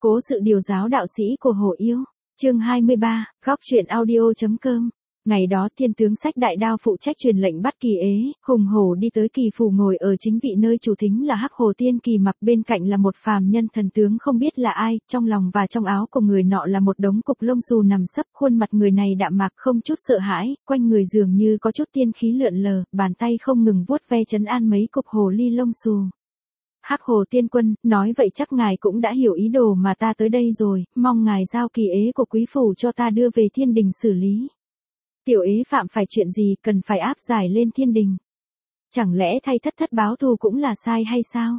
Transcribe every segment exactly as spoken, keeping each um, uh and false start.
Cố sự điều giáo đạo sĩ của Hổ Yêu. Chương hai mươi ba, góc truyện audio.com. Ngày đó thiên tướng Sách Đại Đao phụ trách truyền lệnh bắt Kỳ Ế, hùng hổ đi tới Kỳ phủ ngồi ở chính vị nơi chủ thính là Hắc Hồ Tiên Kỳ Mặc, bên cạnh là một phàm nhân thần tướng không biết là ai, trong lòng và trong áo của người nọ là một đống cục lông xù nằm sấp, khuôn mặt người này đạm mạc không chút sợ hãi, quanh người dường như có chút tiên khí lượn lờ, bàn tay không ngừng vuốt ve trấn an mấy cục hồ ly lông xù. Hắc Hồ Tiên Quân, nói vậy chắc ngài cũng đã hiểu ý đồ mà ta tới đây rồi, mong ngài giao Kỳ Ế của quý phủ cho ta đưa về thiên đình xử lý. Tiểu ế phạm phải chuyện gì cần phải áp giải lên thiên đình? Chẳng lẽ thay thất thất báo thù cũng là sai hay sao?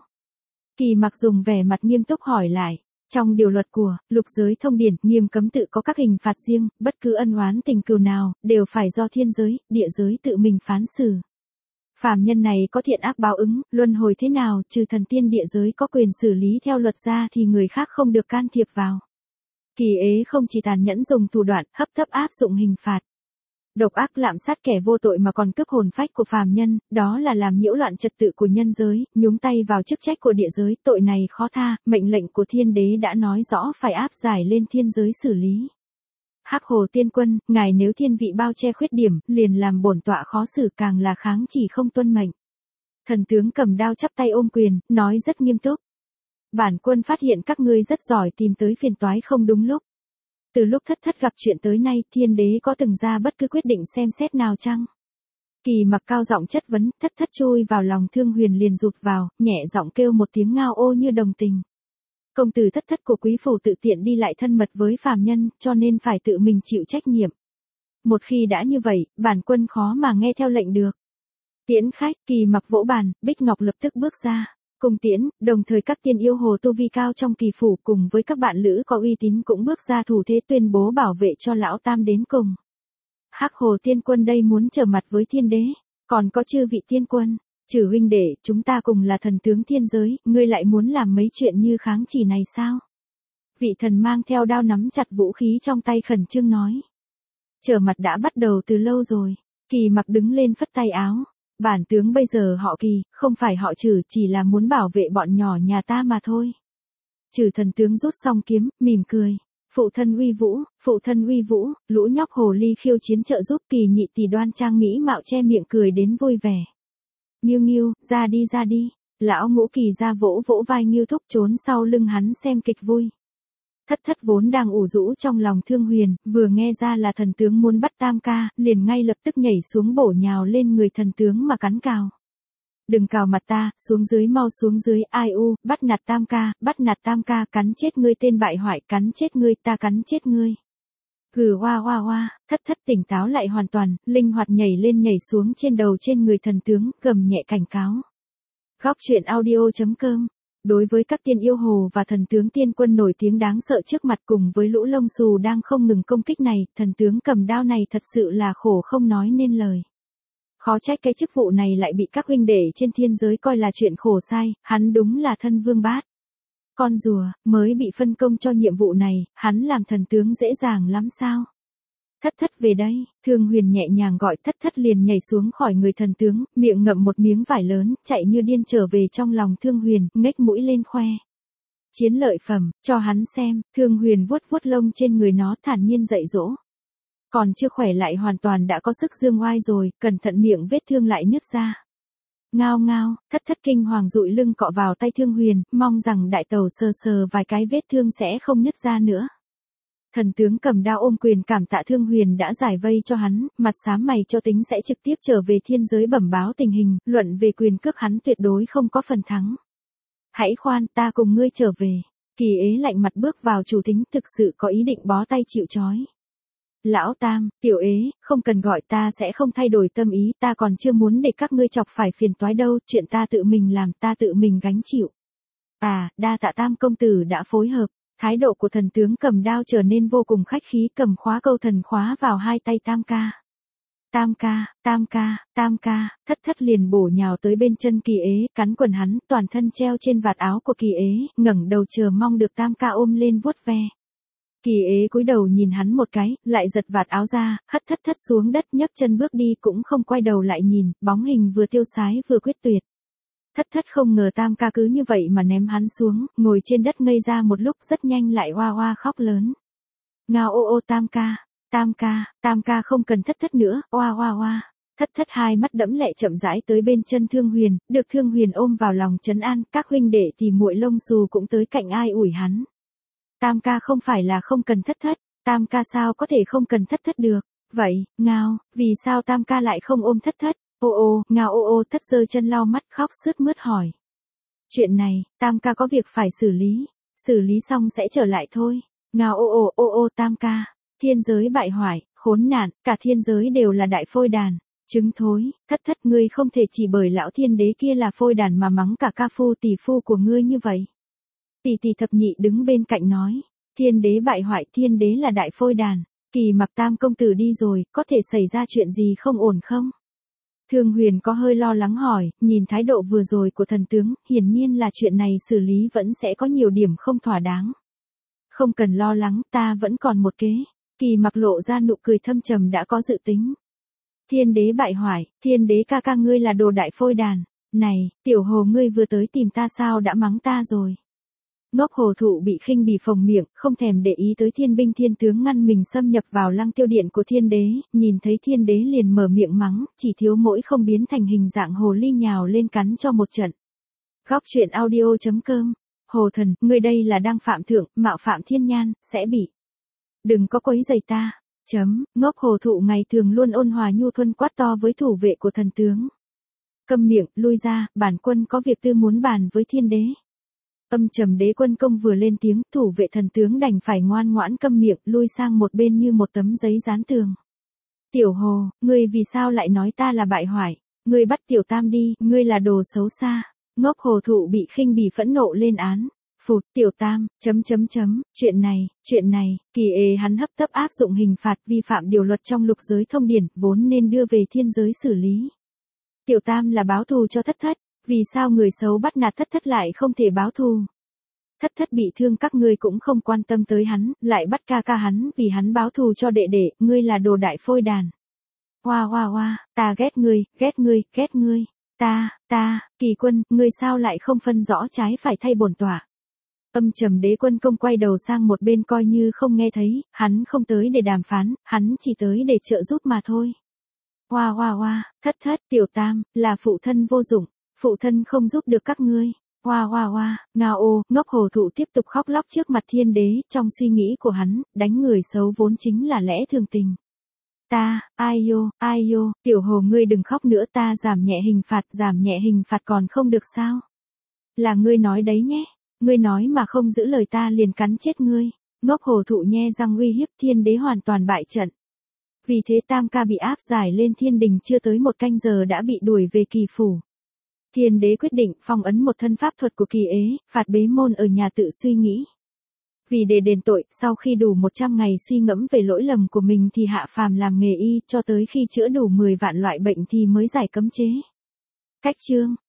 Kỳ Mặc dùng vẻ mặt nghiêm túc hỏi lại. Trong điều luật của lục giới thông điển nghiêm cấm tự có các hình phạt riêng, bất cứ ân oán tình cừu nào đều phải do thiên giới, địa giới tự mình phán xử. Phàm nhân này có thiện ác báo ứng, luân hồi thế nào, trừ thần tiên địa giới có quyền xử lý theo luật ra thì người khác không được can thiệp vào. Kỳ Ế không chỉ tàn nhẫn dùng thủ đoạn hấp tấp áp dụng hình phạt, độc ác lạm sát kẻ vô tội mà còn cướp hồn phách của phàm nhân, đó là làm nhiễu loạn trật tự của nhân giới, nhúng tay vào chức trách của địa giới, tội này khó tha, mệnh lệnh của thiên đế đã nói rõ phải áp giải lên thiên giới xử lý. Hắc Hồ Tiên Quân, ngài nếu thiên vị bao che khuyết điểm, liền làm bổn tọa khó xử, càng là kháng chỉ không tuân mệnh. Thần tướng cầm đao chắp tay ôm quyền, nói rất nghiêm túc. Bản quân phát hiện các ngươi rất giỏi tìm tới phiền toái không đúng lúc. Từ lúc thất thất gặp chuyện tới nay, thiên đế có từng ra bất cứ quyết định xem xét nào chăng? Kỳ Mặc cao giọng chất vấn, thất thất chui vào lòng Thương Huyền liền rụt vào, nhẹ giọng kêu một tiếng ngao ô như đồng tình. Công tử thất thất của quý phủ tự tiện đi lại thân mật với phàm nhân, cho nên phải tự mình chịu trách nhiệm. Một khi đã như vậy, bản quân khó mà nghe theo lệnh được. Tiễn khách, Kỳ Mặc vỗ bàn, Bích Ngọc lập tức bước ra. Cùng tiễn, đồng thời các tiên yêu hồ tu vi cao trong Kỳ phủ cùng với các bạn lữ có uy tín cũng bước ra thủ thế tuyên bố bảo vệ cho lão tam đến cùng. Hắc Hồ Tiên Quân đây muốn trở mặt với thiên đế, còn có chư vị tiên quân, trừ huynh đệ, chúng ta cùng là thần tướng thiên giới, ngươi lại muốn làm mấy chuyện như kháng chỉ này sao? Vị thần mang theo đao nắm chặt vũ khí trong tay khẩn trương nói. Trở mặt đã bắt đầu từ lâu rồi. Kỳ Mặc đứng lên phất tay áo. Bản tướng bây giờ họ Kỳ, không phải họ Trừ, chỉ là muốn bảo vệ bọn nhỏ nhà ta mà thôi. Trừ thần tướng rút xong kiếm, mỉm cười. Phụ thân uy vũ, phụ thân uy vũ, lũ nhóc hồ ly khiêu chiến trợ giúp. Kỳ nhị tỷ đoan trang mỹ mạo che miệng cười đến vui vẻ. Nghiêu Nghiêu, ra đi ra đi. Lão Ngũ Kỳ ra vỗ vỗ vai Nghiêu Thúc trốn sau lưng hắn xem kịch vui. Thất thất vốn đang ủ rũ trong lòng Thương Huyền, vừa nghe ra là thần tướng muốn bắt Tam ca, liền ngay lập tức nhảy xuống bổ nhào lên người thần tướng mà cắn cào. Đừng cào mặt ta, xuống dưới mau xuống dưới, ai u, bắt nạt Tam ca, bắt nạt Tam ca, cắn chết ngươi tên bại hoại, cắn chết ngươi, ta cắn chết ngươi. Gừ hoa hoa hoa, thất thất tỉnh táo lại hoàn toàn, linh hoạt nhảy lên nhảy xuống trên đầu trên người thần tướng, gầm nhẹ cảnh cáo. Góc truyện audio.com. Đối với các tiên yêu hồ và thần tướng tiên quân nổi tiếng đáng sợ trước mặt cùng với lũ lông xù đang không ngừng công kích này, thần tướng cầm đao này thật sự là khổ không nói nên lời. Khó trách cái chức vụ này lại bị các huynh đệ trên thiên giới coi là chuyện khổ sai, hắn đúng là thân vương bát. Con rùa, mới bị phân công cho nhiệm vụ này, hắn làm thần tướng dễ dàng lắm sao? Thất thất về đây, Thương Huyền nhẹ nhàng gọi, thất thất liền nhảy xuống khỏi người thần tướng, miệng ngậm một miếng vải lớn, chạy như điên trở về trong lòng Thương Huyền, ngếch mũi lên khoe. Chiến lợi phẩm, cho hắn xem, Thương Huyền vuốt vuốt lông trên người nó thản nhiên dạy dỗ. Còn chưa khỏe lại hoàn toàn đã có sức dương oai rồi, cẩn thận miệng vết thương lại nứt ra. Ngao ngao, thất thất kinh hoàng dụi lưng cọ vào tay Thương Huyền, mong rằng đại tẩu sờ sờ vài cái vết thương sẽ không nứt ra nữa. Thần tướng cầm đao ôm quyền cảm tạ Thương Huyền đã giải vây cho hắn, mặt xám mày cho tính sẽ trực tiếp trở về thiên giới bẩm báo tình hình, luận về quyền cước hắn tuyệt đối không có phần thắng. Hãy khoan, ta cùng ngươi trở về. Kỳ Ế lạnh mặt bước vào chủ tính, thực sự có ý định bó tay chịu trói. Lão Tam, Tiểu Ế, không cần gọi, ta sẽ không thay đổi tâm ý, ta còn chưa muốn để các ngươi chọc phải phiền toái đâu, chuyện ta tự mình làm, ta tự mình gánh chịu. À, đa tạ Tam công tử đã phối hợp. Thái độ của thần tướng cầm đao trở nên vô cùng khách khí, cầm khóa câu thần khóa vào hai tay Tam ca. Tam ca, Tam ca, Tam ca, thất thất liền bổ nhào tới bên chân Kỳ Ế, cắn quần hắn, toàn thân treo trên vạt áo của Kỳ Ế, ngẩng đầu chờ mong được Tam ca ôm lên vuốt ve. Kỳ Ế cúi đầu nhìn hắn một cái, lại giật vạt áo ra, hất thất thất xuống đất nhấc chân bước đi cũng không quay đầu lại nhìn, bóng hình vừa tiêu sái vừa quyết tuyệt. Thất thất không ngờ Tam ca cứ như vậy mà ném hắn xuống, ngồi trên đất ngây ra một lúc rất nhanh lại oa oa khóc lớn. Ngao ô ô Tam ca, Tam ca, Tam ca không cần thất thất nữa, oa oa oa. Thất thất hai mắt đẫm lệ chậm rãi tới bên chân Thương Huyền, được Thương Huyền ôm vào lòng trấn an, các huynh đệ thì muội lông xù cũng tới cạnh ai ủi hắn. Tam ca không phải là không cần thất thất, Tam ca sao có thể không cần thất thất được, vậy, Ngao, vì sao Tam ca lại không ôm thất thất, ô ô, Ngao ô ô thất giơ chân lau mắt khóc sướt mướt hỏi. Chuyện này, Tam ca có việc phải xử lý, xử lý xong sẽ trở lại thôi, Ngao ô ô ô ô Tam ca, thiên giới bại hoại, khốn nạn, cả thiên giới đều là đại phôi đàn. Chứng thối, thất thất ngươi không thể chỉ bởi lão thiên đế kia là phôi đàn mà mắng cả ca phu tỷ phu của ngươi như vậy. Tỷ tỷ thập nhị đứng bên cạnh nói, thiên đế bại hoại, thiên đế là đại phôi đàn, Kỳ Mặc Tam công tử đi rồi, có thể xảy ra chuyện gì không ổn không? Thương Huyền có hơi lo lắng hỏi, nhìn thái độ vừa rồi của thần tướng, hiển nhiên là chuyện này xử lý vẫn sẽ có nhiều điểm không thỏa đáng. Không cần lo lắng, ta vẫn còn một kế. Kỳ Mặc lộ ra nụ cười thâm trầm đã có dự tính. Thiên đế bại hoại, thiên đế ca ca ngươi là đồ đại phôi đàn. Này, tiểu hồ ngươi vừa tới tìm ta sao đã mắng ta rồi. Ngốc hồ thụ bị khinh bỉ phồng miệng, không thèm để ý tới thiên binh thiên tướng ngăn mình xâm nhập vào lăng tiêu điện của thiên đế, nhìn thấy thiên đế liền mở miệng mắng, chỉ thiếu mỗi không biến thành hình dạng hồ ly nhào lên cắn cho một trận. Góc truyện audio chấm com, hồ thần, ngươi đây là đang phạm thượng, mạo phạm thiên nhan, sẽ bị. Đừng có quấy rầy ta. Chấm, ngốc hồ thụ ngày thường luôn ôn hòa nhu thuần quát to với thủ vệ của thần tướng. Câm miệng, lui ra, bản quân có việc tư muốn bàn với thiên đế. Âm trầm đế quân công vừa lên tiếng, thủ vệ thần tướng đành phải ngoan ngoãn câm miệng, lui sang một bên như một tấm giấy dán tường. Tiểu hồ, ngươi vì sao lại nói ta là bại hoại, ngươi bắt tiểu tam đi, ngươi là đồ xấu xa. Ngốc hồ thụ bị khinh bỉ phẫn nộ lên án. Phụt, tiểu tam, chấm chấm chấm, chuyện này, chuyện này, kỳ ê hắn hấp tấp áp dụng hình phạt vi phạm điều luật trong lục giới thông điển, vốn nên đưa về thiên giới xử lý. Tiểu tam là báo thù cho thất thất, vì sao người xấu bắt nạt thất thất lại không thể báo thù? Thất thất bị thương các ngươi cũng không quan tâm tới hắn, lại bắt ca ca hắn vì hắn báo thù cho đệ đệ, ngươi là đồ đại phôi đàn. Hoa hoa hoa, ta ghét ngươi, ghét ngươi, ghét ngươi, ta, ta, Kỳ quân, ngươi sao lại không phân rõ trái phải thay bổn tọa? Âm trầm đế quân công quay đầu sang một bên coi như không nghe thấy, hắn không tới để đàm phán, hắn chỉ tới để trợ giúp mà thôi. Hoa hoa hoa, thất thất, tiểu tam, là phụ thân vô dụng, phụ thân không giúp được các ngươi. Hoa hoa hoa, Ngao ô, ngốc hồ thụ tiếp tục khóc lóc trước mặt thiên đế, trong suy nghĩ của hắn, đánh người xấu vốn chính là lẽ thường tình. Ta, ai yo, ai yo, tiểu hồ ngươi đừng khóc nữa, ta giảm nhẹ hình phạt, giảm nhẹ hình phạt còn không được sao? Là ngươi nói đấy nhé. Ngươi nói mà không giữ lời ta liền cắn chết ngươi. Ngốc hồ thụ nhe răng uy hiếp thiên đế hoàn toàn bại trận. Vì thế Tam ca bị áp giải lên thiên đình chưa tới một canh giờ đã bị đuổi về Kỳ phủ. Thiên đế quyết định phong ấn một thân pháp thuật của Kỳ ế, phạt bế môn ở nhà tự suy nghĩ. Vì để đền tội, sau khi đủ một trăm ngày suy ngẫm về lỗi lầm của mình thì hạ phàm làm nghề y cho tới khi chữa đủ mười vạn loại bệnh thì mới giải cấm chế. Cách chương